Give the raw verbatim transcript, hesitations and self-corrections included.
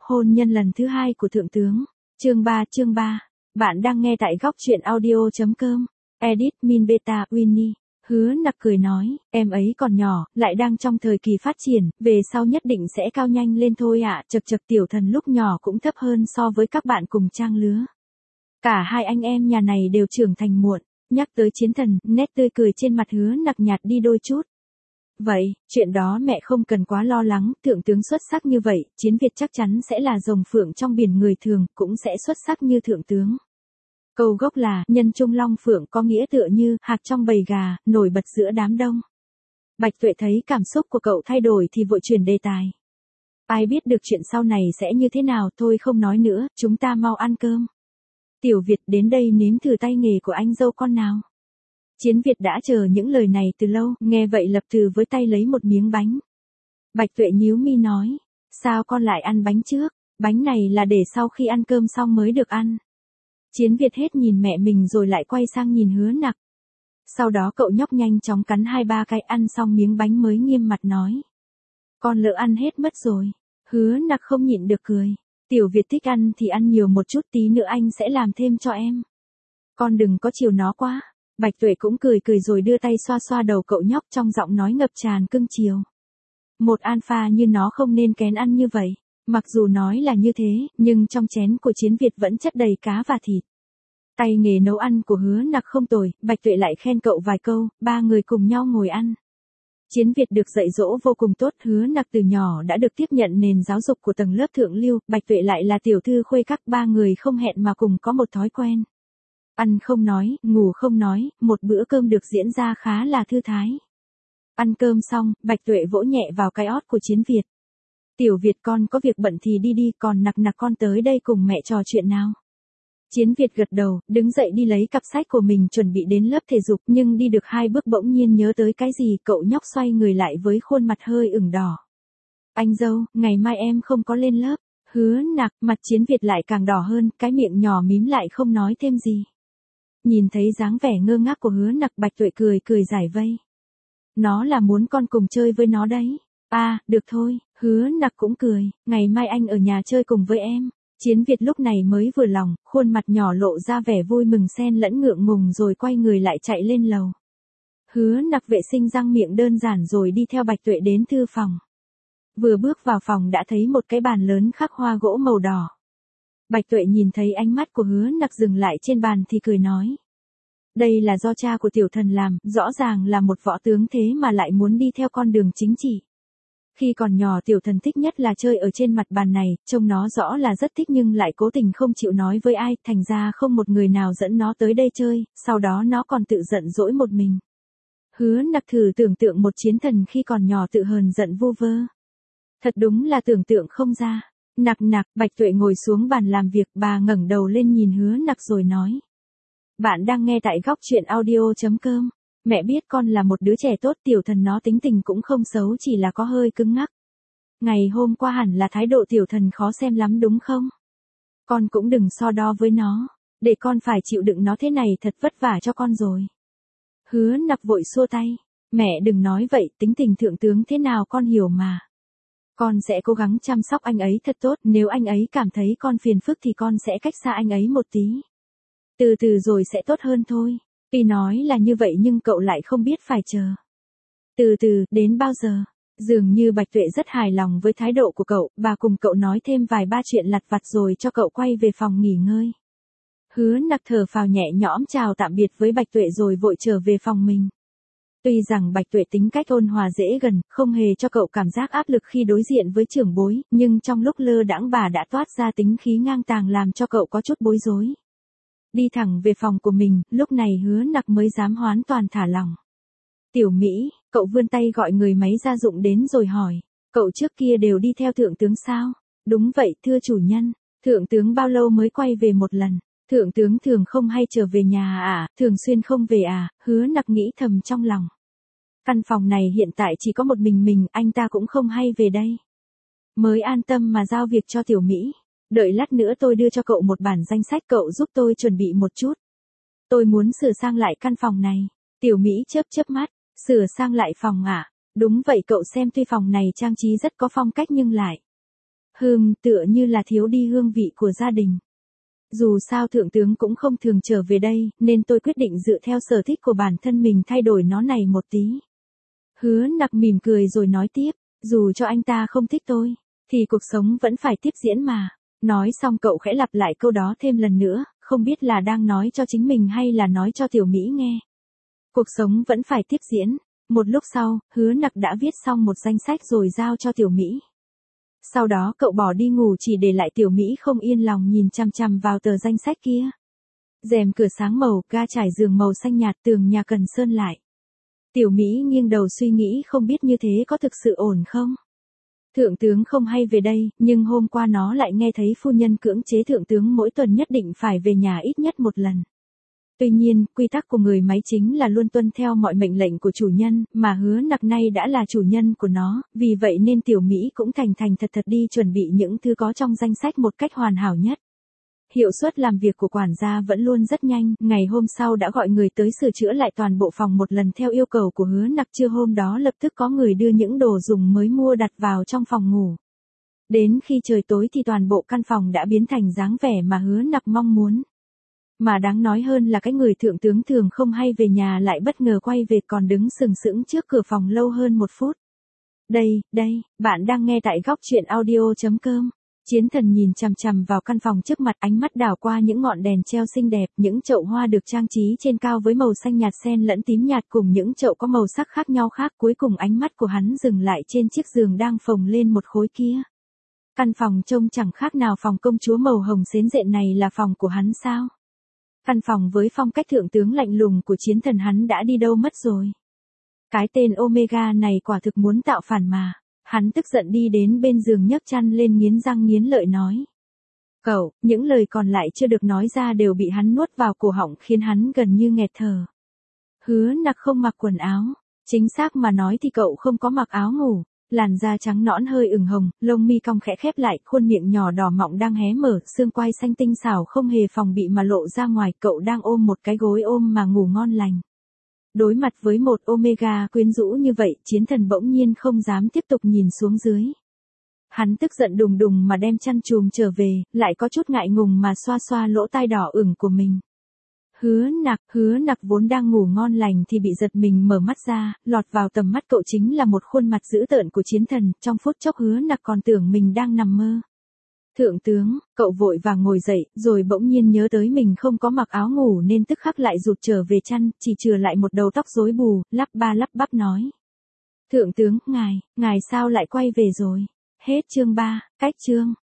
hôn nhân lần thứ hai của Thượng tướng. Chương ba chương ba. Bạn đang nghe tại góc truyện audio.com. Edit Min Beta Winnie. Hứa Nặc cười nói, em ấy còn nhỏ, lại đang trong thời kỳ phát triển, về sau nhất định sẽ cao nhanh lên thôi ạ. À. Chật chật, Tiểu Thần lúc nhỏ cũng thấp hơn so với các bạn cùng trang lứa. Cả hai anh em nhà này đều trưởng thành muộn. Nhắc tới Chiến Thần, nét tươi cười trên mặt Hứa Nặc nhạt đi đôi chút. Vậy, chuyện đó mẹ không cần quá lo lắng, thượng tướng xuất sắc như vậy, Chiến Việt chắc chắn sẽ là rồng phượng trong biển người thường, cũng sẽ xuất sắc như thượng tướng. Câu gốc là, nhân trung long phượng có nghĩa tựa như, hạc trong bầy gà, nổi bật giữa đám đông. Bạch Tuệ thấy cảm xúc của cậu thay đổi thì vội chuyển đề tài. Ai biết được chuyện sau này sẽ như thế nào, thôi không nói nữa, chúng ta mau ăn cơm. Tiểu Việt đến đây nếm thử tay nghề của anh dâu con nào. Chiến Việt đã chờ những lời này từ lâu, nghe vậy lập từ với tay lấy một miếng bánh. Bạch Tuệ nhíu mi nói, sao con lại ăn bánh trước, bánh này là để sau khi ăn cơm xong mới được ăn. Chiến Việt hết nhìn mẹ mình rồi lại quay sang nhìn Hứa Nặc. Sau đó cậu nhóc nhanh chóng cắn hai ba cái, ăn xong miếng bánh mới nghiêm mặt nói. Con lỡ ăn hết mất rồi. Hứa Nặc không nhịn được cười. Tiểu Việt thích ăn thì ăn nhiều một chút, tí nữa anh sẽ làm thêm cho em. Con đừng có chiều nó quá. Bạch Tuệ cũng cười cười rồi đưa tay xoa xoa đầu cậu nhóc, trong giọng nói ngập tràn cưng chiều. Một alpha như nó không nên kén ăn như vậy. Mặc dù nói là như thế, nhưng trong chén của Chiến Việt vẫn chất đầy cá và thịt. Tay nghề nấu ăn của Hứa Nặc không tồi, Bạch Tuệ lại khen cậu vài câu, ba người cùng nhau ngồi ăn. Chiến Việt được dạy dỗ vô cùng tốt, Hứa Nặc từ nhỏ đã được tiếp nhận nền giáo dục của tầng lớp thượng lưu, Bạch Tuệ lại là tiểu thư khuê các, ba người không hẹn mà cùng có một thói quen. Ăn không nói, ngủ không nói, một bữa cơm được diễn ra khá là thư thái. Ăn cơm xong, Bạch Tuệ vỗ nhẹ vào cái ót của Chiến Việt. Tiểu Việt con có việc bận thì đi đi, còn Nặc Nặc con tới đây cùng mẹ trò chuyện nào. Chiến Việt gật đầu, đứng dậy đi lấy cặp sách của mình chuẩn bị đến lớp thể dục, nhưng đi được hai bước bỗng nhiên nhớ tới cái gì, cậu nhóc xoay người lại với khuôn mặt hơi ửng đỏ. Anh dâu, ngày mai em không có lên lớp. Hứa Nặc, mặt Chiến Việt lại càng đỏ hơn, cái miệng nhỏ mím lại không nói thêm gì. Nhìn thấy dáng vẻ ngơ ngác của Hứa Nặc, Bạch Tuệ cười cười giải vây. Nó là muốn con cùng chơi với nó đấy. À, được thôi, Hứa Nặc cũng cười, ngày mai anh ở nhà chơi cùng với em. Chiến Việt lúc này mới vừa lòng, khuôn mặt nhỏ lộ ra vẻ vui mừng xen lẫn ngượng ngùng rồi quay người lại chạy lên lầu. Hứa Nặc vệ sinh răng miệng đơn giản rồi đi theo Bạch Tuệ đến thư phòng. Vừa bước vào phòng đã thấy một cái bàn lớn khắc hoa gỗ màu đỏ. Bạch Tuệ nhìn thấy ánh mắt của Hứa Nặc dừng lại trên bàn thì cười nói. Đây là do cha của Tiểu Thần làm, rõ ràng là một võ tướng thế mà lại muốn đi theo con đường chính trị. Khi còn nhỏ Tiểu Thần thích nhất là chơi ở trên mặt bàn này, trông nó rõ là rất thích nhưng lại cố tình không chịu nói với ai, thành ra không một người nào dẫn nó tới đây chơi, sau đó nó còn tự giận dỗi một mình. Hứa Nặc thử tưởng tượng một Chiến Thần khi còn nhỏ tự hờn giận vu vơ. Thật đúng là tưởng tượng không ra. Nặc Nặc, Bạch Tuệ ngồi xuống bàn làm việc, bà ngẩng đầu lên nhìn Hứa Nặc rồi nói. Bạn đang nghe tại góc truyện audio.com. Mẹ biết con là một đứa trẻ tốt, Tiểu Thần nó tính tình cũng không xấu, chỉ là có hơi cứng ngắc. Ngày hôm qua hẳn là thái độ Tiểu Thần khó xem lắm đúng không? Con cũng đừng so đo với nó, để con phải chịu đựng nó thế này thật vất vả cho con rồi. Hứa Nặc vội xua tay, mẹ đừng nói vậy, tính tình thượng tướng thế nào con hiểu mà. Con sẽ cố gắng chăm sóc anh ấy thật tốt, nếu anh ấy cảm thấy con phiền phức thì con sẽ cách xa anh ấy một tí. Từ từ rồi sẽ tốt hơn thôi. Tuy nói là như vậy nhưng cậu lại không biết phải chờ. Từ từ, đến bao giờ? Dường như Bạch Tuệ rất hài lòng với thái độ của cậu, bà cùng cậu nói thêm vài ba chuyện lặt vặt rồi cho cậu quay về phòng nghỉ ngơi. Hứa Nặc thở phào nhẹ nhõm chào tạm biệt với Bạch Tuệ rồi vội trở về phòng mình. Tuy rằng Bạch Tuệ tính cách ôn hòa dễ gần, không hề cho cậu cảm giác áp lực khi đối diện với trưởng bối, nhưng trong lúc lơ đãng bà đã toát ra tính khí ngang tàng làm cho cậu có chút bối rối. Đi thẳng về phòng của mình, lúc này Hứa Nặc mới dám hoàn toàn thả lỏng. Tiểu Mỹ, cậu vươn tay gọi người máy gia dụng đến rồi hỏi, cậu trước kia đều đi theo thượng tướng sao? Đúng vậy thưa chủ nhân, thượng tướng bao lâu mới quay về một lần? Thượng tướng thường không hay trở về nhà à, thường xuyên không về à, Hứa Nặc nghĩ thầm trong lòng. Căn phòng này hiện tại chỉ có một mình mình, anh ta cũng không hay về đây. Mới an tâm mà giao việc cho Tiểu Mỹ. Đợi lát nữa tôi đưa cho cậu một bản danh sách, cậu giúp tôi chuẩn bị một chút. Tôi muốn sửa sang lại căn phòng này. Tiểu Mỹ chớp chớp mắt, sửa sang lại phòng à? Đúng vậy cậu xem, tuy phòng này trang trí rất có phong cách nhưng lại Hừm, tựa như là thiếu đi hương vị của gia đình. Dù sao thượng tướng cũng không thường trở về đây, nên tôi quyết định dựa theo sở thích của bản thân mình thay đổi nó này một tí. Hứa Nặc mỉm cười rồi nói tiếp, dù cho anh ta không thích tôi, thì cuộc sống vẫn phải tiếp diễn mà. Nói xong cậu khẽ lặp lại câu đó thêm lần nữa, không biết là đang nói cho chính mình hay là nói cho Tiểu Mỹ nghe. Cuộc sống vẫn phải tiếp diễn. Một lúc sau, Hứa Nặc đã viết xong một danh sách rồi giao cho Tiểu Mỹ. Sau đó cậu bỏ đi ngủ chỉ để lại Tiểu Mỹ không yên lòng nhìn chằm chằm vào tờ danh sách kia. Rèm cửa sáng màu, ga trải giường màu xanh nhạt, tường nhà cần sơn lại. Tiểu Mỹ nghiêng đầu suy nghĩ không biết như thế có thực sự ổn không? Thượng tướng không hay về đây, nhưng hôm qua nó lại nghe thấy phu nhân cưỡng chế thượng tướng mỗi tuần nhất định phải về nhà ít nhất một lần. Tuy nhiên, quy tắc của người máy chính là luôn tuân theo mọi mệnh lệnh của chủ nhân, mà Hứa Nặc nay đã là chủ nhân của nó, vì vậy nên Tiểu Mỹ cũng thành thành thật thật đi chuẩn bị những thứ có trong danh sách một cách hoàn hảo nhất. Hiệu suất làm việc của quản gia vẫn luôn rất nhanh, ngày hôm sau đã gọi người tới sửa chữa lại toàn bộ phòng một lần theo yêu cầu của Hứa Nặc. Trưa hôm đó lập tức có người đưa những đồ dùng mới mua đặt vào trong phòng ngủ. Đến khi trời tối thì toàn bộ căn phòng đã biến thành dáng vẻ mà Hứa Nặc mong muốn. Mà đáng nói hơn là cái người thượng tướng thường không hay về nhà lại bất ngờ quay về còn đứng sừng sững trước cửa phòng lâu hơn một phút. Đây, đây, bạn đang nghe tại góc truyện audio chấm com. Chiến Thần nhìn chằm chằm vào căn phòng trước mặt, ánh mắt đảo qua những ngọn đèn treo xinh đẹp, những chậu hoa được trang trí trên cao với màu xanh nhạt xen lẫn tím nhạt cùng những chậu có màu sắc khác nhau khác. Cuối cùng ánh mắt của hắn dừng lại trên chiếc giường đang phồng lên một khối kia. Căn phòng trông chẳng khác nào phòng công chúa màu hồng xến rện này là phòng của hắn sao? Căn phòng với phong cách thượng tướng lạnh lùng của Chiến Thần hắn đã đi đâu mất rồi? Cái tên Omega này quả thực muốn tạo phản mà. Hắn tức giận đi đến bên giường nhấc chăn lên nghiến răng nghiến lợi nói. Cậu, những lời còn lại chưa được nói ra đều bị hắn nuốt vào cổ họng khiến hắn gần như nghẹt thở. Hứa Nặc không mặc quần áo. Chính xác mà nói thì cậu không có mặc áo ngủ. Làn da trắng nõn hơi ửng hồng, lông mi cong khẽ khép lại, khuôn miệng nhỏ đỏ mọng đang hé mở, xương quai xanh tinh xảo không hề phòng bị mà lộ ra ngoài. Cậu đang ôm một cái gối ôm mà ngủ ngon lành. Đối mặt với một Omega quyến rũ như vậy, Chiến Thần bỗng nhiên không dám tiếp tục nhìn xuống dưới. Hắn tức giận đùng đùng mà đem chăn chùm trở về, lại có chút ngại ngùng mà xoa xoa lỗ tai đỏ ửng của mình. Hứa Nặc, Hứa Nặc vốn đang ngủ ngon lành thì bị giật mình mở mắt ra, lọt vào tầm mắt cậu chính là một khuôn mặt dữ tợn của Chiến Thần. Trong phút chốc Hứa Nặc còn tưởng mình đang nằm mơ. Thượng tướng, cậu vội vàng ngồi dậy, rồi bỗng nhiên nhớ tới mình không có mặc áo ngủ nên tức khắc lại rụt trở về chăn, chỉ chừa lại một đầu tóc rối bù, lắp ba lắp bắp nói. Thượng tướng, ngài, ngài sao lại quay về rồi? Hết chương ba, cách chương.